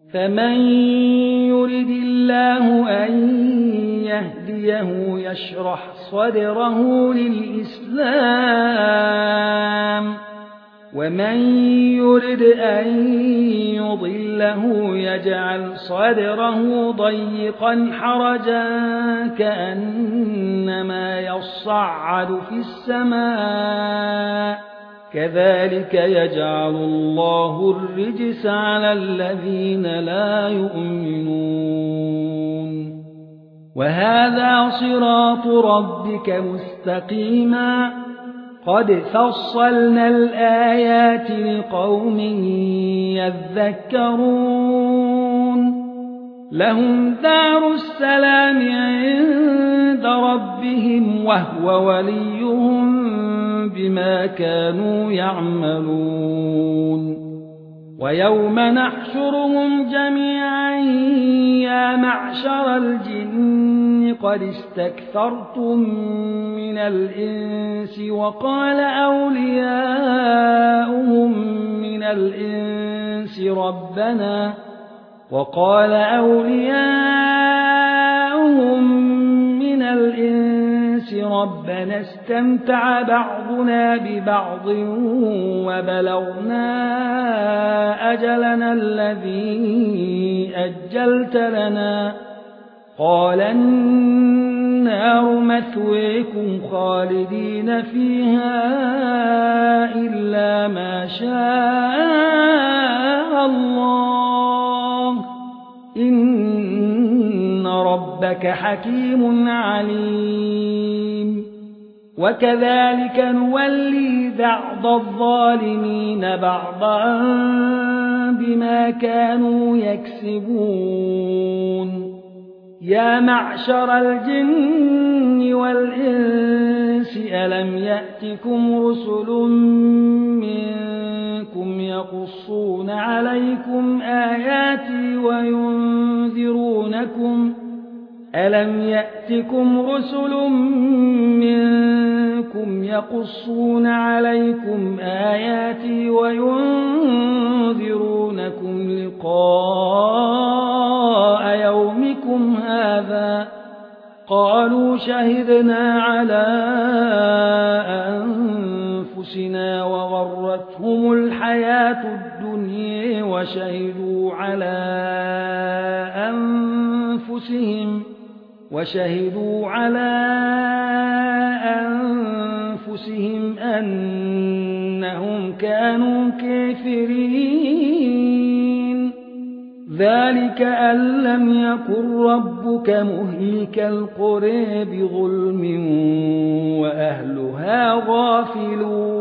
فمن يرد الله أن يهديه يشرح صدره للإسلام ومن يرد أن يضله يجعل صدره ضيقا حرجا كأنما يصعد في السماء كذلك يجعل الله الرجس على الذين لا يؤمنون وهذا صراط ربك مستقيما قد فصلنا الآيات لقوم يذكرون لهم دار السلام عند ربهم وهو وليهم بما كانوا يعملون ويوم نحشرهم جميعا يا معشر الجن قد استكثرتم من الإنس وقال أولياؤهم من الإنس ربنا استمتع بعضنا ببعض وبلغنا أجلنا الذي أجلت لنا قال النار مثويكم خالدين فيها إلا ما شاء الله إن ربك حكيم عليم وكذلك نولي بعض الظالمين بعضا بما كانوا يكسبون يا معشر الجن والإنس ألم يأتكم رسل منكم يقصون عليكم آياتي وينذرونكم لقاء يومكم هذا قالوا شهدنا على أنفسنا وغرتهم الحياة الدنيا وشهدوا على أنفسهم أنهم كانوا كافرين ذلك أن لم يكن ربك مهلك القرى بظلم وأهلها غافلون